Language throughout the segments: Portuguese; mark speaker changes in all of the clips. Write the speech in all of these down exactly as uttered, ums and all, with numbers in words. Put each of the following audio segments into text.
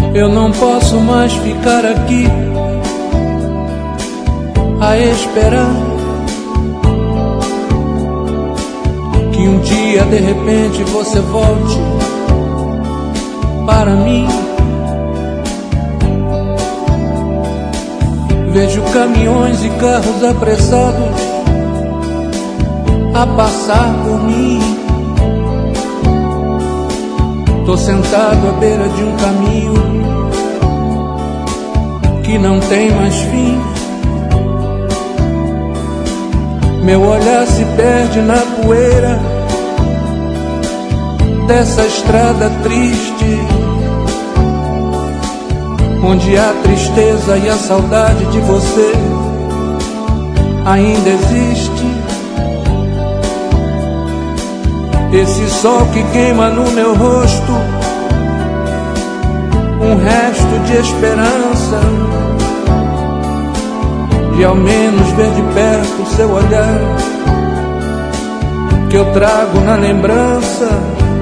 Speaker 1: Eu não posso mais ficar aqui a esperar que um dia de repente você volte para mim. Vejo caminhões e carros apressados a passar por mim. Tô sentado à beira de um caminho que não tem mais fim. Meu olhar se perde na poeira dessa estrada triste, onde a tristeza e a saudade de você ainda existe. Esse sol que queima no meu rosto, um resto de esperança, de ao menos ver de perto o seu olhar, que eu trago na lembrança.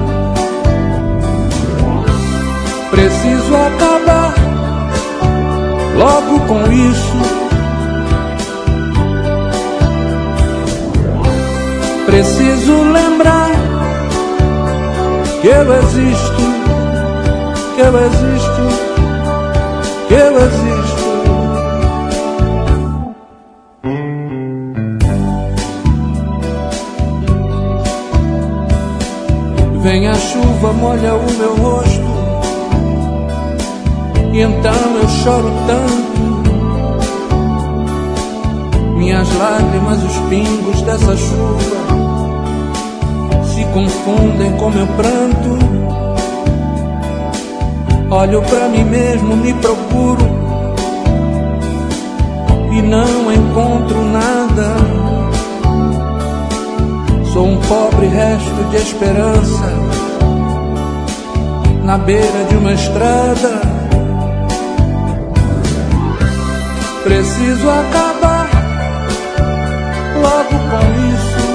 Speaker 1: Preciso acabar logo com isso. Preciso lembrar que eu existo, que eu existo, que eu existo. Vem a chuva, molha o meu rosto, e então eu choro tanto. Minhas lágrimas, os pingos dessa chuva se confundem com meu pranto. Olho pra mim mesmo, me procuro e não encontro nada. Sou um pobre resto de esperança na beira de uma estrada. Preciso acabar logo com isso.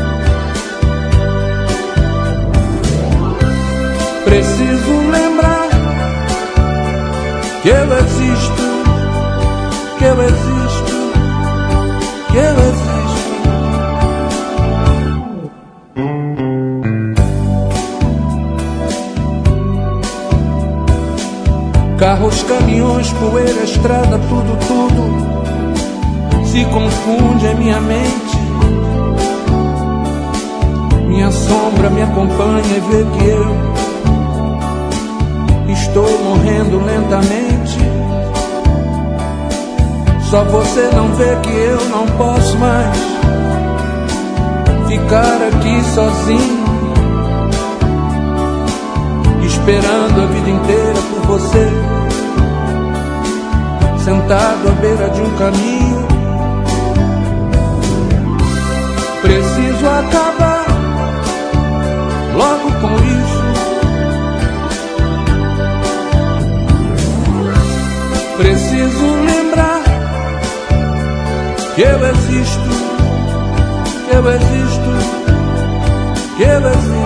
Speaker 1: Preciso lembrar que eu existo, que eu existo, que eu existo. Carros, caminhões, poeira, estrada, tudo, tudo se confunde em minha mente. Minha sombra me acompanha e vê que eu estou morrendo lentamente. Só você não vê que eu não posso mais ficar aqui sozinho, esperando a vida inteira por você, sentado à beira de um caminho. Preciso acabar logo com isso. Preciso lembrar que eu existo, que eu existo, que eu existo.